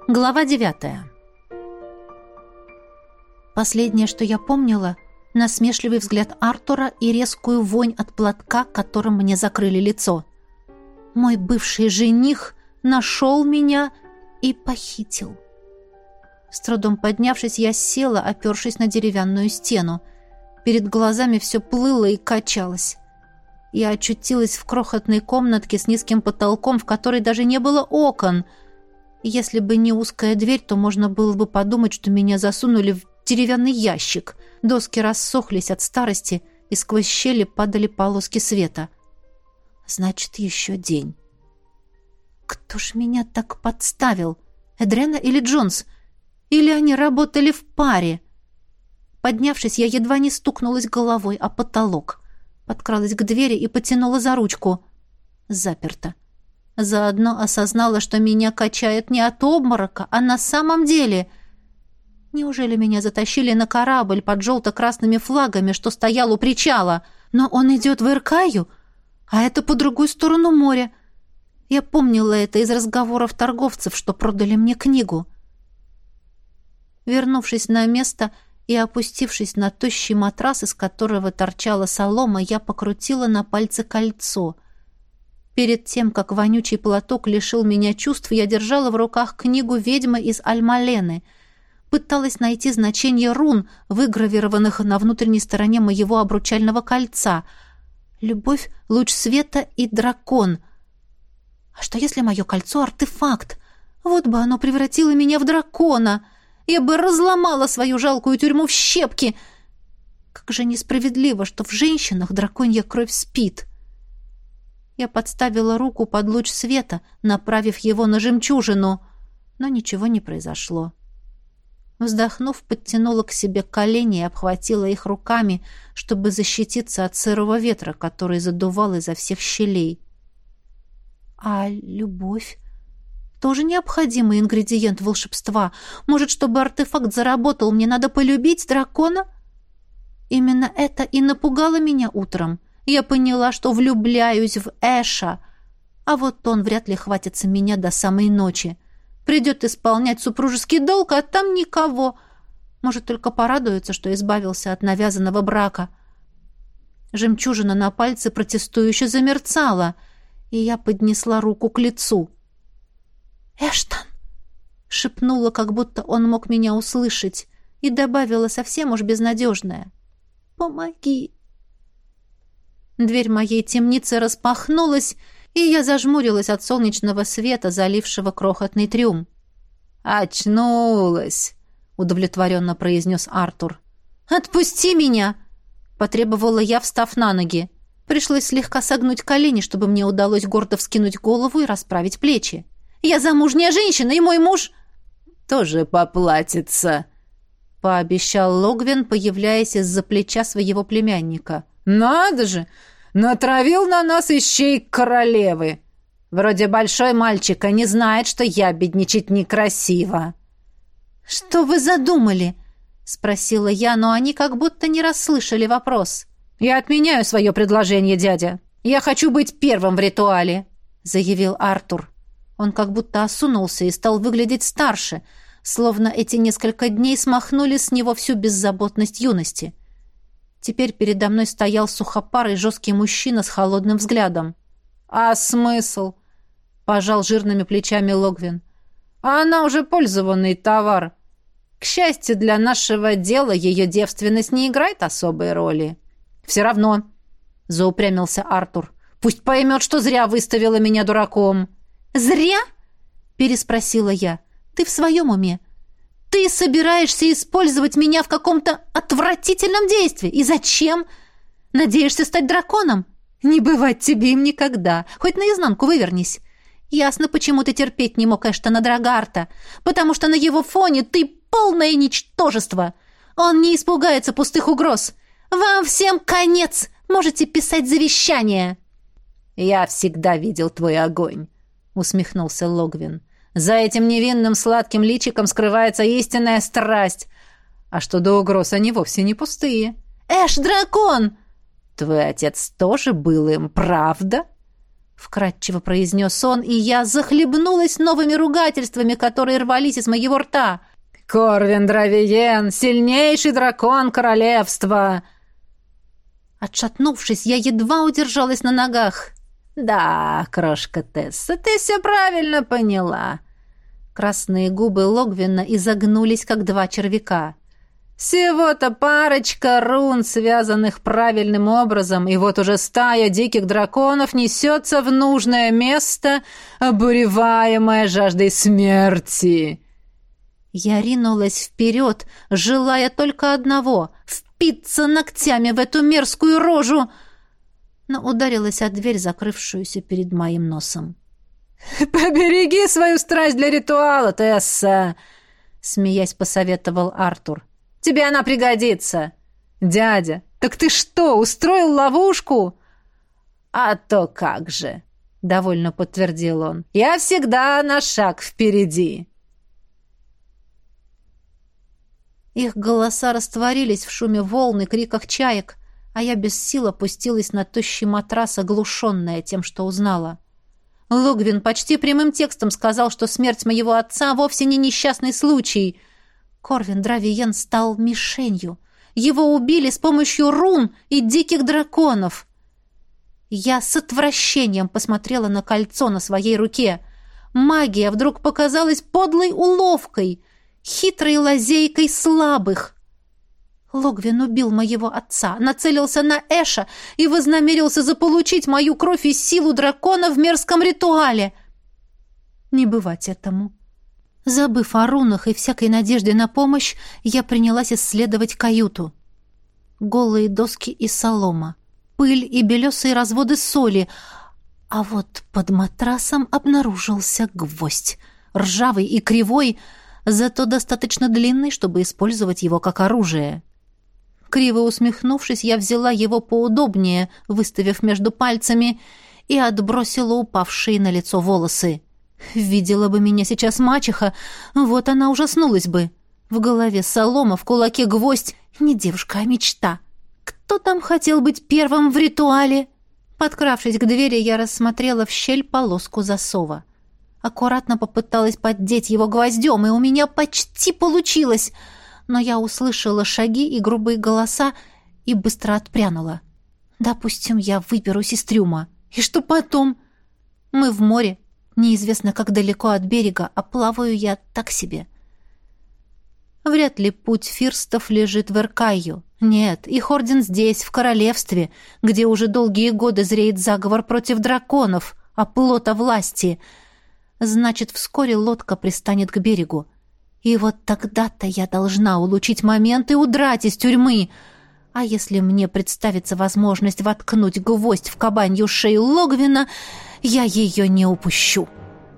Глава 9. Последнее, что я помнила, насмешливый взгляд Артура и резкую вонь от платка, которым мне закрыли лицо. Мой бывший жених нашел меня и похитил. С трудом поднявшись, я села, опершись на деревянную стену. Перед глазами все плыло и качалось. Я очутилась в крохотной комнатке с низким потолком, в которой даже не было окон. Если бы не узкая дверь, то можно было бы подумать, что меня засунули в деревянный ящик. Доски рассохлись от старости, и сквозь щели падали полоски света. Значит, еще день. Кто ж меня так подставил? Эдрена или Джонс? Или они работали в паре? Поднявшись, я едва не стукнулась головой о потолок. Подкралась к двери и потянула за ручку. Заперто. Заодно осознала, что меня качает не от обморока, а на самом деле. Неужели меня затащили на корабль под желто-красными флагами, что стоял у причала? Но он идет в Иркаю, а это по другую сторону моря. Я помнила это из разговоров торговцев, что продали мне книгу. Вернувшись на место и опустившись на тощий матрас, из которого торчала солома, я покрутила на пальце кольцо. Перед тем, как вонючий платок лишил меня чувств, я держала в руках книгу «Ведьмы из Альмалены». Пыталась найти значение рун, выгравированных на внутренней стороне моего обручального кольца. Любовь, луч света и дракон. А что, если мое кольцо — артефакт? Вот бы оно превратило меня в дракона. Я бы разломала свою жалкую тюрьму в щепки. Как же несправедливо, что в женщинах драконья кровь спит. Я подставила руку под луч света, направив его на жемчужину, но ничего не произошло. Вздохнув, подтянула к себе колени и обхватила их руками, чтобы защититься от сырого ветра, который задувал изо всех щелей. А любовь? Тоже необходимый ингредиент волшебства. Может, чтобы артефакт заработал, мне надо полюбить дракона? Именно это и напугало меня утром. Я поняла, что влюбляюсь в Эша, а вот он вряд ли хватится меня до самой ночи. Придет исполнять супружеский долг, а там никого. Может, только порадуется, что избавился от навязанного брака. Жемчужина на пальце протестующе замерцала, и я поднесла руку к лицу. «Эштон!» — шепнула, как будто он мог меня услышать, и добавила совсем уж безнадежное. «Помоги!» Дверь моей темницы распахнулась, и я зажмурилась от солнечного света, залившего крохотный трюм. «Очнулась!» — удовлетворенно произнес Артур. «Отпусти меня!» — потребовала я, встав на ноги. Пришлось слегка согнуть колени, чтобы мне удалось гордо вскинуть голову и расправить плечи. «Я замужняя женщина, и мой муж...» «Тоже поплатится!» — пообещал Логвин, появляясь из-за плеча своего племянника. «Надо же! Натравил на нас ищей королевы! Вроде большой мальчик, а не знает, что ябедничать некрасиво!» «Что вы задумали?» — спросила я, но они как будто не расслышали вопрос. «Я отменяю свое предложение, дядя. Я хочу быть первым в ритуале», — заявил Артур. Он как будто осунулся и стал выглядеть старше, словно эти несколько дней смахнули с него всю беззаботность юности. Теперь передо мной стоял сухопарый жесткий мужчина с холодным взглядом. «А смысл?» — пожал жирными плечами Логвин. «А она уже пользованный товар. К счастью, для нашего дела ее девственность не играет особой роли». «Все равно», — заупрямился Артур. «Пусть поймет, что зря выставила меня дураком». «Зря?» — переспросила я. «Ты в своем уме? Ты собираешься использовать меня в каком-то отвратительном действии. И зачем? Надеешься стать драконом? Не бывать тебе им никогда. Хоть наизнанку вывернись. Ясно, почему ты терпеть не мог Эштона Драгарта. Потому что на его фоне ты полное ничтожество. Он не испугается пустых угроз. Вам всем конец. Можете писать завещание». «Я всегда видел твой огонь», — усмехнулся Логвин. «За этим невинным сладким личиком скрывается истинная страсть. А что до угроз, они вовсе не пустые». «Эш, дракон!» «Твой отец тоже был им, правда?» вкратчиво произнес он, и я захлебнулась новыми ругательствами, которые рвались из моего рта. «Корвин Дравиен, сильнейший дракон королевства!» Отшатнувшись, я едва удержалась на ногах. «Да, крошка Тесса, ты все правильно поняла». Красные губы Логвина изогнулись, как два червяка. «Всего-то парочка рун, связанных правильным образом, и вот уже стая диких драконов несется в нужное место, обуреваемая жаждой смерти». Я ринулась вперед, желая только одного — впиться ногтями в эту мерзкую рожу, но ударилась о дверь, закрывшуюся перед моим носом. «Побереги свою страсть для ритуала, Тесса!» — смеясь посоветовал Артур. «Тебе она пригодится!» «Дядя, так ты что, устроил ловушку?» «А то как же!» — довольно подтвердил он. «Я всегда на шаг впереди!» Их голоса растворились в шуме волн и криках чаек, а я без сил опустилась на тощий матрас, оглушенная тем, что узнала. Логвин почти прямым текстом сказал, что смерть моего отца вовсе не несчастный случай. Корвин Дравиен стал мишенью. Его убили с помощью рун и диких драконов. Я с отвращением посмотрела на кольцо на своей руке. Магия вдруг показалась подлой уловкой, хитрой лазейкой слабых. Логвин убил моего отца, нацелился на Эша и вознамерился заполучить мою кровь и силу дракона в мерзком ритуале. Не бывать этому. Забыв о рунах и всякой надежде на помощь, я принялась исследовать каюту. Голые доски и солома, пыль и белесые разводы соли, а вот под матрасом обнаружился гвоздь, ржавый и кривой, зато достаточно длинный, чтобы использовать его как оружие. Криво усмехнувшись, я взяла его поудобнее, выставив между пальцами, и отбросила упавшие на лицо волосы. Видела бы меня сейчас мачеха, вот она ужаснулась бы. В голове солома, в кулаке гвоздь. Не девушка, а мечта. Кто там хотел быть первым в ритуале? Подкравшись к двери, я рассмотрела в щель полоску засова. Аккуратно попыталась поддеть его гвоздем, и у меня почти получилось. Но я услышала шаги и грубые голоса и быстро отпрянула. Допустим, я выберусь из трюма. И что потом? Мы в море. Неизвестно, как далеко от берега, а плаваю я так себе. Вряд ли путь фирстов лежит в Эркайю. Нет, их орден здесь, в королевстве, где уже долгие годы зреет заговор против драконов, оплота власти. Значит, вскоре лодка пристанет к берегу. И вот тогда-то я должна улучшить момент и удрать из тюрьмы. А если мне представится возможность воткнуть гвоздь в кабанью шею Логвина, я ее не упущу.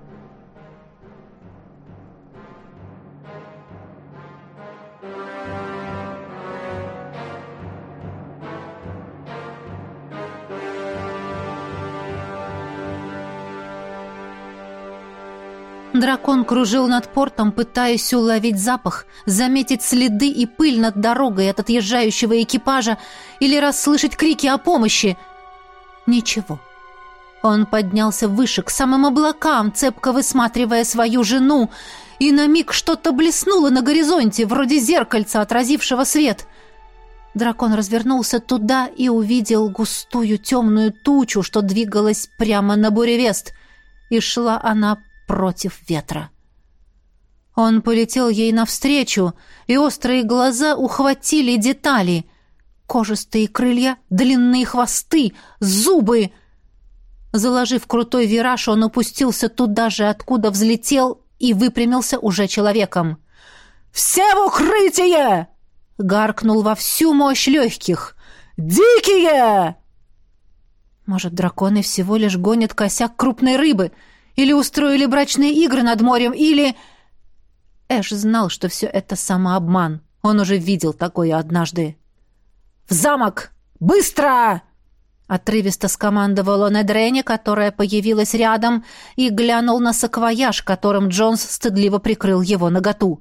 Дракон кружил над портом, пытаясь уловить запах, заметить следы и пыль над дорогой от отъезжающего экипажа или расслышать крики о помощи. Ничего. Он поднялся выше, к самым облакам, цепко высматривая свою жену, и на миг что-то блеснуло на горизонте, вроде зеркальца, отразившего свет. Дракон развернулся туда и увидел густую темную тучу, что двигалась прямо на Буревест, и шла она против ветра. Он полетел ей навстречу, и острые глаза ухватили детали. Кожистые крылья, длинные хвосты, зубы. Заложив крутой вираж, он опустился туда же, откуда взлетел, и выпрямился уже человеком. «Все в укрытие!» — гаркнул во всю мощь легких. «Дикие!» Может, драконы всего лишь гонят косяк крупной рыбы, или устроили брачные игры над морем, или... Эш знал, что все это самообман. Он уже видел такое однажды. «В замок! Быстро!» Отрывисто скомандовал он Эдрене, которая появилась рядом, и глянул на саквояж, которым Джонс стыдливо прикрыл его наготу.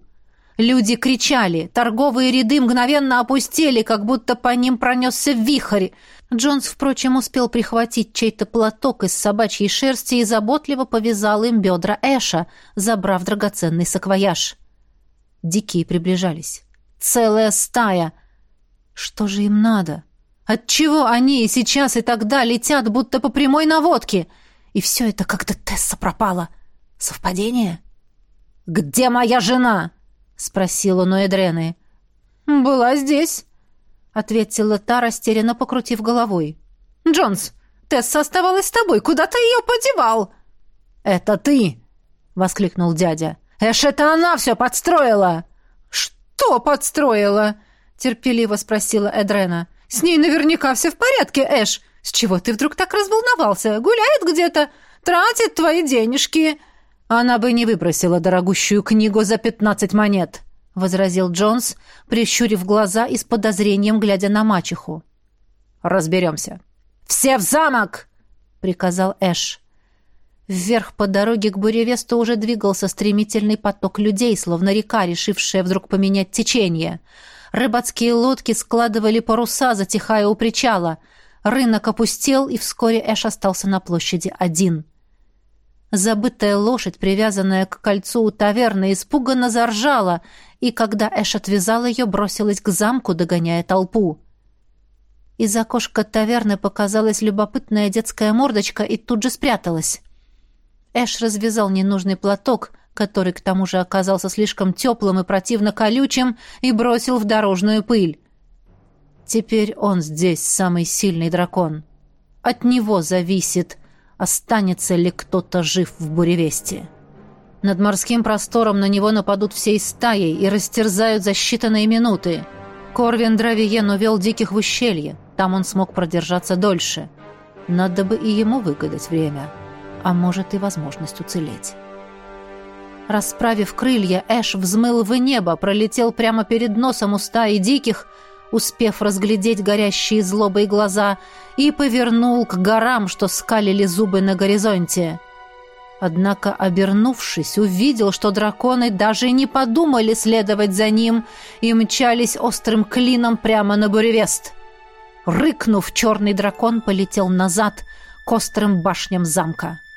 Люди кричали, торговые ряды мгновенно опустели, как будто по ним пронесся вихрь. Джонс, впрочем, успел прихватить чей-то платок из собачьей шерсти и заботливо повязал им бедра Эша, забрав драгоценный саквояж. Дикие приближались. Целая стая. Что же им надо? Отчего они и сейчас, и тогда летят, будто по прямой наводке? И все это, когда Тесса пропала. Совпадение? «Где моя жена?» — спросила Ноэдрены. «Была здесь», — ответила та, растерянно покрутив головой. «Джонс, Тесса оставалась с тобой. Куда ты ее подевал?» «Это ты!» — воскликнул дядя. «Эш, это она все подстроила!» «Что подстроила?» — терпеливо спросила Эдрена. «С ней наверняка все в порядке, Эш. С чего ты вдруг так разволновался? Гуляет где-то, тратит твои денежки». «Она бы не выбросила дорогущую книгу за 15 монет», — возразил Джонс, прищурив глаза и с подозрением глядя на мачеху. «Разберемся». «Все в замок!» — приказал Эш. Вверх по дороге к Буревесту уже двигался стремительный поток людей, словно река, решившая вдруг поменять течение. Рыбацкие лодки складывали паруса, затихая у причала. Рынок опустел, и вскоре Эш остался на площади один. Забытая лошадь, привязанная к кольцу у таверны, испуганно заржала, и когда Эш отвязал ее, бросилась к замку, догоняя толпу. Из окошка таверны показалась любопытная детская мордочка и тут же спряталась. Эш развязал ненужный платок, который к тому же оказался слишком теплым и противно колючим, и бросил в дорожную пыль. Теперь он здесь самый сильный дракон. От него зависит, останется ли кто-то жив в Буревесте. Над морским простором на него нападут всей стаей и растерзают за считанные минуты. Корвин Дравиен увел диких в ущелье. Там он смог продержаться дольше. Надо бы и ему выгадать время. А может и возможность уцелеть. Расправив крылья, Эш взмыл в небо, пролетел прямо перед носом у стаи диких, успев разглядеть горящие злобой глаза, и повернул к горам, что скалили зубы на горизонте. Однако, обернувшись, увидел, что драконы даже не подумали следовать за ним и мчались острым клином прямо на Буревест. Рыкнув, черный дракон полетел назад к острым башням замка.